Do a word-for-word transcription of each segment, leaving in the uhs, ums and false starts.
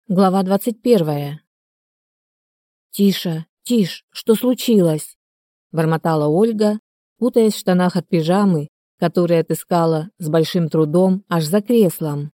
Глава двадцать первая. «Тише, тише, что случилось?» – бормотала Ольга, путаясь в штанах от пижамы, которые отыскала с большим трудом аж за креслом.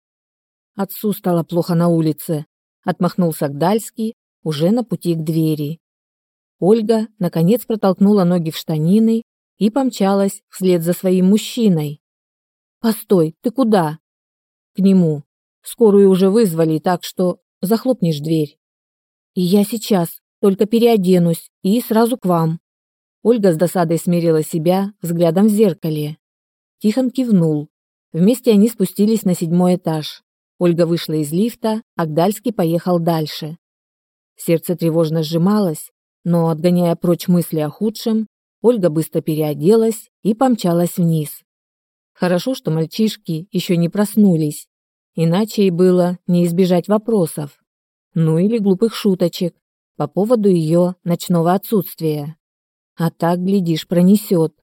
Отцу стало плохо на улице, отмахнулся Гдальский уже на пути к двери. Ольга, наконец, протолкнула ноги в штанины и помчалась вслед за своим мужчиной. «Постой, ты куда?» «К нему. Скорую уже вызвали, так что захлопнешь дверь». «И я сейчас, только переоденусь и сразу к вам». Ольга с досадой смерила себя взглядом в зеркале. Тихон кивнул. Вместе они спустились на седьмой этаж. Ольга вышла из лифта, а Гдальский поехал дальше. Сердце тревожно сжималось, но, отгоняя прочь мысли о худшем, Ольга быстро переоделась и помчалась вниз. Хорошо, что мальчишки еще не проснулись, иначе и было не избежать вопросов, ну или глупых шуточек по поводу ее ночного отсутствия. А так, глядишь, пронесет.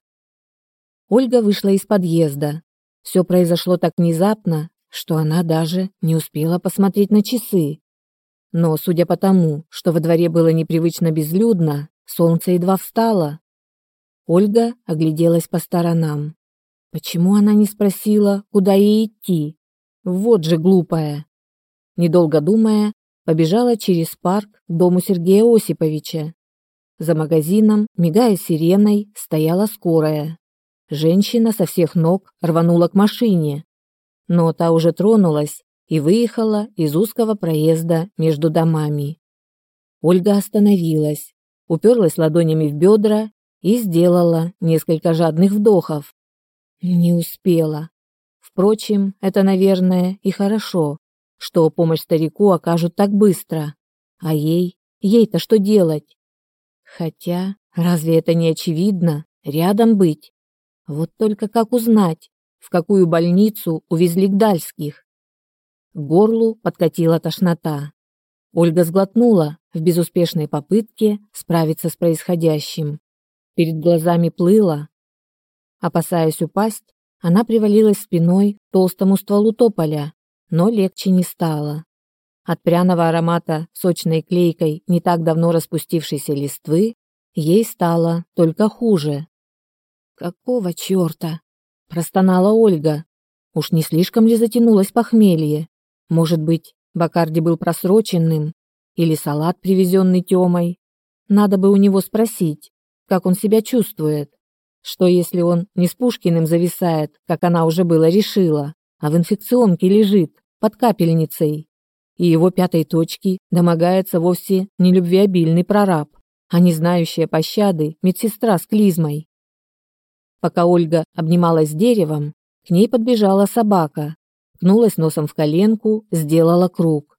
Ольга вышла из подъезда. Все произошло так внезапно, что она даже не успела посмотреть на часы. Но, судя по тому, что во дворе было непривычно безлюдно, солнце едва встало. Ольга огляделась по сторонам. Почему она не спросила, куда ей идти? Вот же глупая. Недолго думая, побежала через парк к дому Сергея Осиповича. За магазином, мигая сиреной, стояла скорая. Женщина со всех ног рванула к машине, но та уже тронулась и выехала из узкого проезда между домами. Ольга остановилась, уперлась ладонями в бедра и сделала несколько жадных вдохов. Не успела. Впрочем, это, наверное, и хорошо, что помощь старику окажут так быстро. А ей, ей-то что делать? Хотя, разве это не очевидно, рядом быть? Вот только как узнать, в какую больницу увезли Гдальских? К горлу подкатила тошнота. Ольга сглотнула в безуспешной попытке справиться с происходящим. Перед глазами плыло. Опасаясь упасть, она привалилась спиной к толстому стволу тополя, но легче не стало. От пряного аромата сочной клейкой не так давно распустившейся листвы ей стало только хуже. «Какого черта?» – простонала Ольга. Уж не слишком ли затянулось похмелье? Может быть, Бакарди был просроченным? Или салат, привезенный Тёмой? Надо бы у него спросить, как он себя чувствует. Что если он не с Пушкиным зависает, как она уже было решила, а в инфекционке лежит, под капельницей? И его пятой точки домогается вовсе не любвеобильный прораб, а не знающая пощады медсестра с клизмой. Пока Ольга обнималась с деревом, к ней подбежала собака, ткнулась носом в коленку, сделала круг.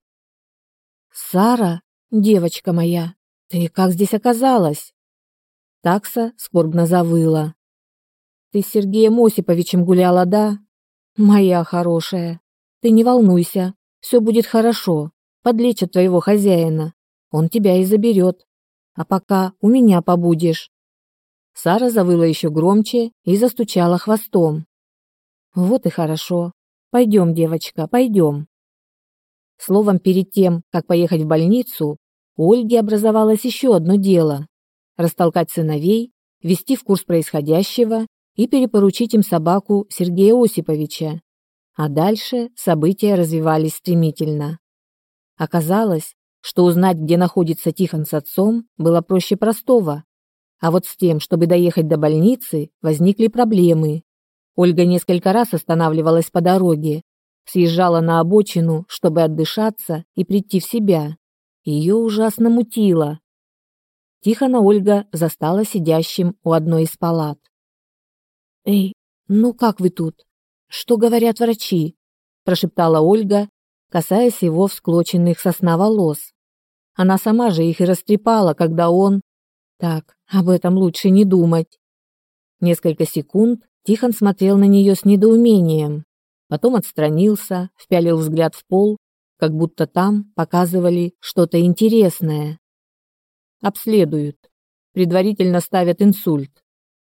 «Сара, девочка моя, ты как здесь оказалась?» Такса скорбно завыла. «Ты с Сергеем Осиповичем гуляла, да? Моя хорошая, ты не волнуйся, все будет хорошо, подлечат твоего хозяина, он тебя и заберет, а пока у меня побудешь». Сара завыла еще громче и застучала хвостом. «Вот и хорошо. Пойдем, девочка, пойдем». Словом, перед тем, как поехать в больницу, у Ольги образовалось еще одно дело – растолкать сыновей, ввести в курс происходящего и перепоручить им собаку Сергея Осиповича. А дальше события развивались стремительно. Оказалось, что узнать, где находится Тихон с отцом, было проще простого. А вот с тем, чтобы доехать до больницы, возникли проблемы. Ольга несколько раз останавливалась по дороге, съезжала на обочину, чтобы отдышаться и прийти в себя. Ее ужасно мутило. Тихона Ольга застала сидящим у одной из палат. «Эй, ну как вы тут? Что говорят врачи?» – прошептала Ольга, касаясь его всклоченных со сна волос. Она сама же их и растрепала, когда он... Так, об этом лучше не думать. Несколько секунд Тихон смотрел на нее с недоумением, потом отстранился, впялил взгляд в пол, как будто там показывали что-то интересное. Обследуют. Предварительно ставят инсульт.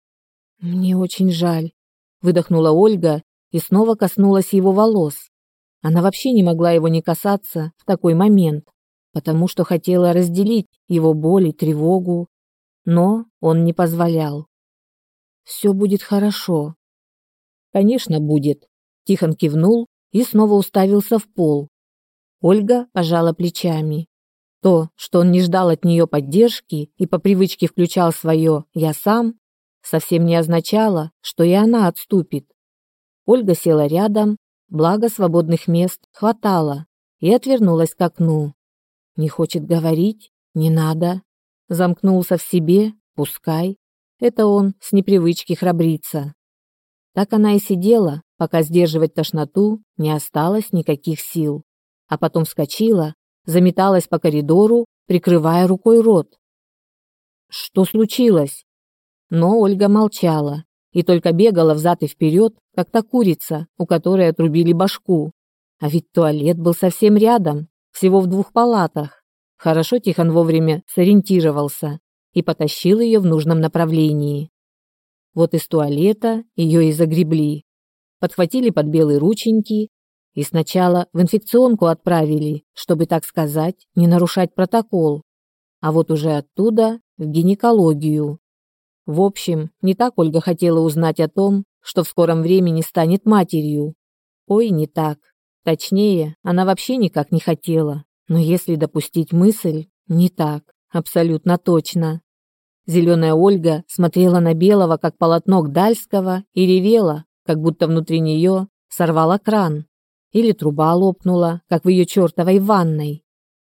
«Мне очень жаль», — выдохнула Ольга и снова коснулась его волос. Она вообще не могла его не касаться в такой момент, потому что хотела разделить его боль и тревогу, но он не позволял. «Все будет хорошо». «Конечно, будет», – Тихон кивнул и снова уставился в пол. Ольга пожала плечами. То, что он не ждал от нее поддержки и по привычке включал свое «я сам», совсем не означало, что и она отступит. Ольга села рядом, благо свободных мест хватало, и отвернулась к окну. Не хочет говорить? Не надо. Замкнулся в себе? Пускай. Это он с непривычки храбрится. Так она и сидела, пока сдерживать тошноту не осталось никаких сил. А потом вскочила, заметалась по коридору, прикрывая рукой рот. Что случилось? Но Ольга молчала и только бегала взад и вперед, как та курица, у которой отрубили башку. А ведь туалет был совсем рядом, всего в двух палатах. Хорошо Тихон вовремя сориентировался и потащил ее в нужном направлении. Вот из туалета ее и загребли. Подхватили под белые рученьки и сначала в инфекционку отправили, чтобы, так сказать, не нарушать протокол, а вот уже оттуда в гинекологию. В общем, не так Ольга хотела узнать о том, что в скором времени станет матерью. Ой, не так. Точнее, она вообще никак не хотела. Но если допустить мысль, не так, абсолютно точно. Зеленая Ольга смотрела на белого, как полотно Гдальского, и ревела, как будто внутри нее сорвала кран. Или труба лопнула, как в ее чертовой ванной.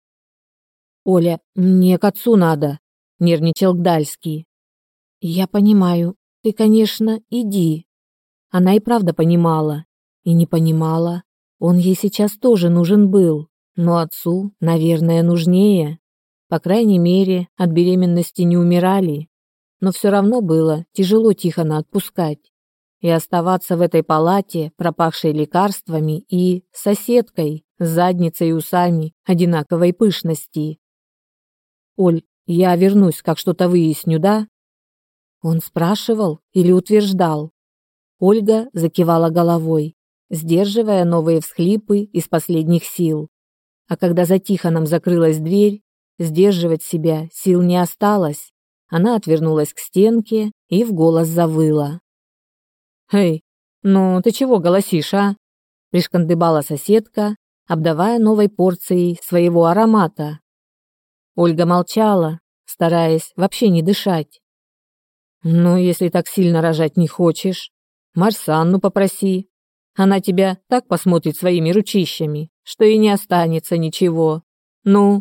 «Оля, мне к отцу надо», — нервничал Гдальский. «Я понимаю. Ты, конечно, иди». Она и правда понимала. И не понимала. Он ей сейчас тоже нужен был. Но отцу, наверное, нужнее. По крайней мере, от беременности не умирали. Но все равно было тяжело Тихона отпускать. И оставаться в этой палате, пропахшей лекарствами и соседкой с задницей и усами одинаковой пышности. «Оль, я вернусь, как что-то выясню, да?» Он спрашивал или утверждал? Ольга закивала головой, сдерживая новые всхлипы из последних сил. А когда за Тихоном закрылась дверь, сдерживать себя сил не осталось. Она отвернулась к стенке и в голос завыла. «Эй, ну ты чего голосишь, а?» Пришкандыбала соседка, обдавая новой порцией своего аромата. Ольга молчала, стараясь вообще не дышать. «Ну, если так сильно рожать не хочешь, Марсанну попроси. Она тебя так посмотрит своими ручищами, что и не останется ничего. Ну?»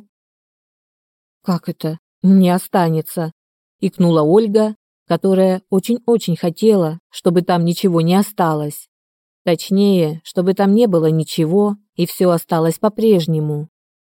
«Как это не останется?» — икнула Ольга, которая очень-очень хотела, чтобы там ничего не осталось. Точнее, чтобы там не было ничего, и все осталось по-прежнему.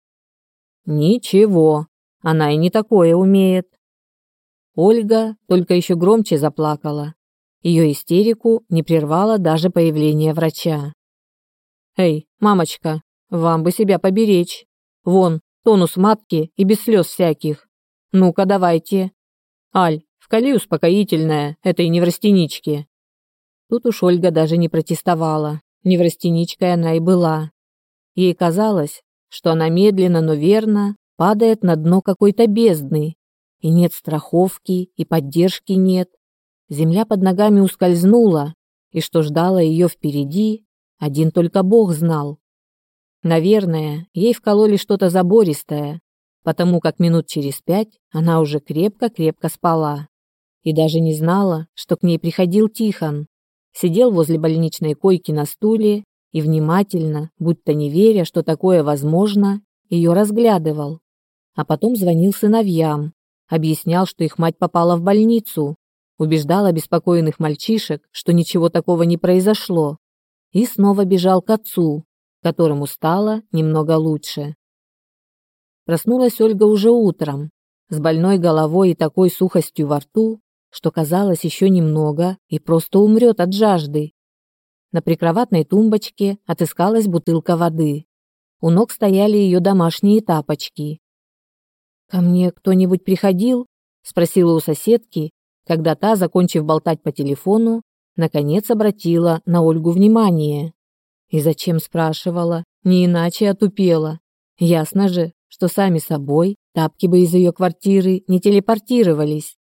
«Ничего, она и не такое умеет». Ольга только еще громче заплакала. Ее истерику не прервало даже появление врача. «Эй, мамочка, вам бы себя поберечь. Вон, тонус матки и без слез всяких. Ну-ка, давайте. Аль, вкали успокоительное этой неврастеничке». Тут уж Ольга даже не протестовала. Неврастеничкой она и была. Ей казалось, что она медленно, но верно падает на дно какой-то бездны. И нет страховки, и поддержки нет. Земля под ногами ускользнула, и что ждало ее впереди, один только Бог знал. Наверное, ей вкололи что-то забористое, потому как минут через пять она уже крепко-крепко спала. И даже не знала, что к ней приходил Тихон. Сидел возле больничной койки на стуле и внимательно, будто не веря, что такое возможно, ее разглядывал. А потом звонил сыновьям, объяснял, что их мать попала в больницу, убеждал обеспокоенных мальчишек, что ничего такого не произошло, и снова бежал к отцу, которому стало немного лучше. Проснулась Ольга уже утром, с больной головой и такой сухостью во рту, что казалось еще немного и просто умрет от жажды. На прикроватной тумбочке отыскалась бутылка воды. У ног стояли ее домашние тапочки. «Ко мне кто-нибудь приходил?» — спросила у соседки, когда та, закончив болтать по телефону, наконец обратила на Ольгу внимание. И зачем спрашивала? Не иначе отупела. Ясно же, что сами собой тапки бы из ее квартиры не телепортировались.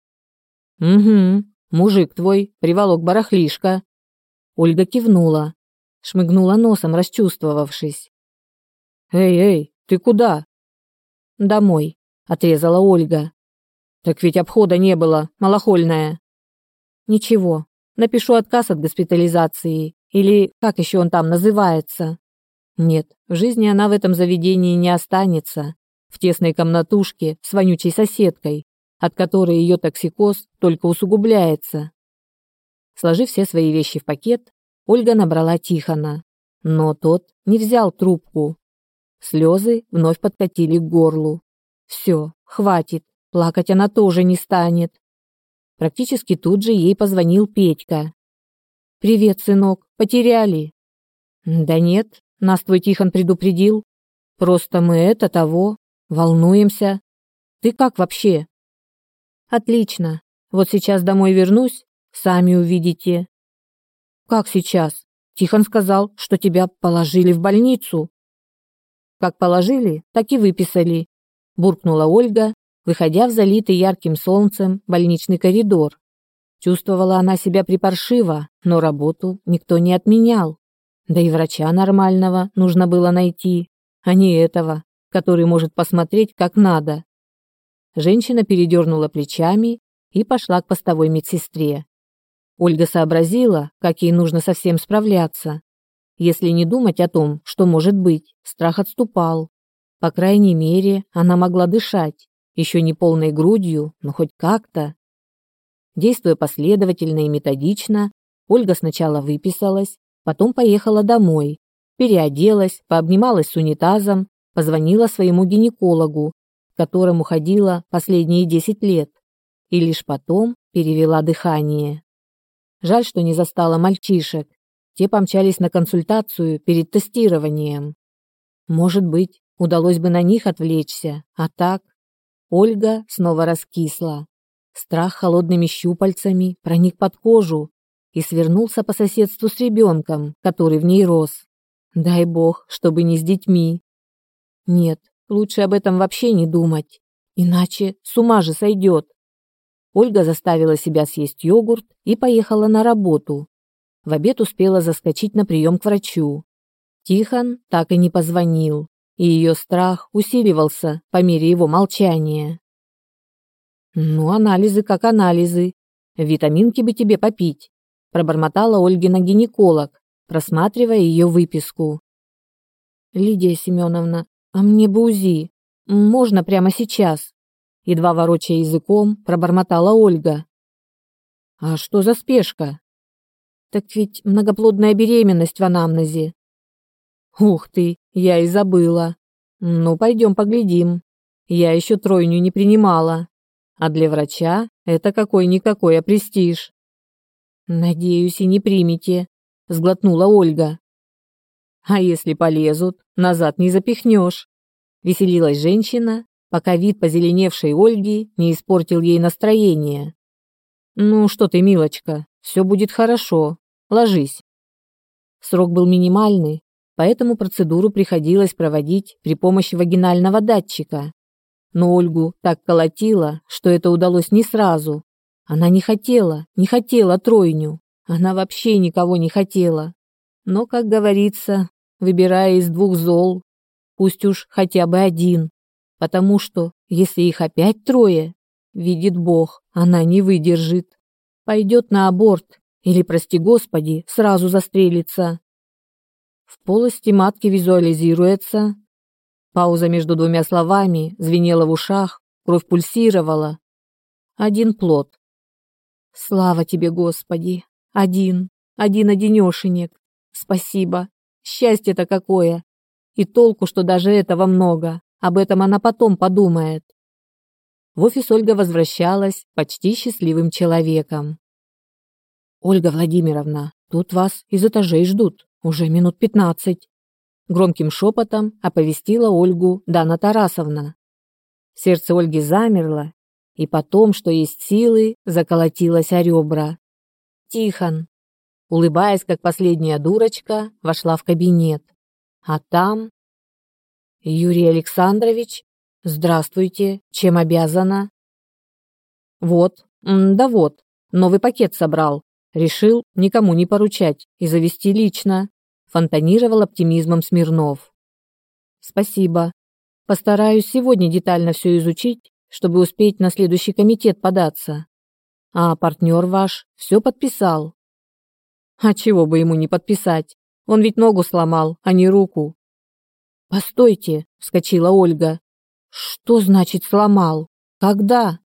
Угу, мужик твой приволок барахлишко. Ольга кивнула, шмыгнула носом, расчувствовавшись. Эй, эй, ты куда? Домой, отрезала Ольга. Так ведь обхода не было, малохольная. Ничего, напишу отказ от госпитализации, или как еще он там называется. Нет, в жизни она в этом заведении не останется, в тесной комнатушке с вонючей соседкой, от которой ее токсикоз только усугубляется. Сложив все свои вещи в пакет, Ольга набрала Тихона, но тот не взял трубку. Слезы вновь подкатили к горлу. Все, хватит, плакать она тоже не станет. Практически тут же ей позвонил Петька. «Привет, сынок, потеряли?» «Да нет, нас твой Тихон предупредил. Просто мы это того, волнуемся. Ты как вообще?» «Отлично. Вот сейчас домой вернусь, сами увидите». «Как сейчас? Тихон сказал, что тебя положили в больницу». «Как положили, так и выписали», – буркнула Ольга, выходя в залитый ярким солнцем больничный коридор. Чувствовала она себя припаршиво, но работу никто не отменял. Да и врача нормального нужно было найти, а не этого, который может посмотреть как надо. Женщина передернула плечами и пошла к постовой медсестре. Ольга сообразила, как ей нужно со всем справляться. Если не думать о том, что может быть, страх отступал. По крайней мере, она могла дышать, еще не полной грудью, но хоть как-то. Действуя последовательно и методично, Ольга сначала выписалась, потом поехала домой, переоделась, пообнималась с унитазом, позвонила своему гинекологу, к которому ходила последние десять лет, и лишь потом перевела дыхание. Жаль, что не застала мальчишек. Те помчались на консультацию перед тестированием. Может быть, удалось бы на них отвлечься, а так... Ольга снова раскисла. Страх холодными щупальцами проник под кожу и свернулся по соседству с ребенком, который в ней рос. Дай бог, чтобы не с детьми. Нет, лучше об этом вообще не думать, иначе с ума же сойдет. Ольга заставила себя съесть йогурт и поехала на работу. В обед успела заскочить на прием к врачу. Тихон так и не позвонил, и ее страх усиливался по мере его молчания. «Ну, анализы как анализы. Витаминки бы тебе попить», – пробормотала Ольгина гинеколог, просматривая ее выписку. «Лидия Семеновна, а мне бы УЗИ. Можно прямо сейчас?» Едва ворочая языком, пробормотала Ольга. «А что за спешка?» «Так ведь многоплодная беременность в анамнезе». «Ух ты, я и забыла. Ну, пойдем поглядим. Я еще тройню не принимала. А для врача это какой-никакой престиж». «Надеюсь, и не примете», – сглотнула Ольга. «А если полезут, назад не запихнешь», – веселилась женщина, пока вид позеленевшей Ольги не испортил ей настроение. «Ну что ты, милочка, все будет хорошо. Ложись». Срок был минимальный, поэтому процедуру приходилось проводить при помощи вагинального датчика. Но Ольгу так колотило, что это удалось не сразу. Она не хотела, не хотела тройню. Она вообще никого не хотела. Но, как говорится, выбирая из двух зол, пусть уж хотя бы один. Потому что, если их опять трое, видит Бог, она не выдержит. Пойдет на аборт или, прости Господи, сразу застрелится. В полости матки визуализируется. Пауза между двумя словами звенела в ушах, кровь пульсировала. Один плод. Слава тебе, Господи! Один, один-одинешенек. Спасибо. Счастье-то какое! И толку, что даже этого много. Об этом она потом подумает. В офис Ольга возвращалась почти счастливым человеком. «Ольга Владимировна, тут вас из этажей ждут. Уже минут пятнадцать». Громким шепотом оповестила Ольгу Дана Тарасовна. Сердце Ольги замерло, и потом, что есть силы, заколотилось о ребра. «Тихон, улыбаясь, как последняя дурочка, вошла в кабинет. А там... «Юрий Александрович, здравствуйте, чем обязана?» «Вот, да вот, новый пакет собрал. Решил никому не поручать и завести лично», фонтанировал оптимизмом Смирнов. «Спасибо. Постараюсь сегодня детально все изучить, чтобы успеть на следующий комитет податься. А партнер ваш все подписал?» «А чего бы ему не подписать? Он ведь ногу сломал, а не руку». «Постойте», — вскочила Ольга. «Что значит сломал? Когда?»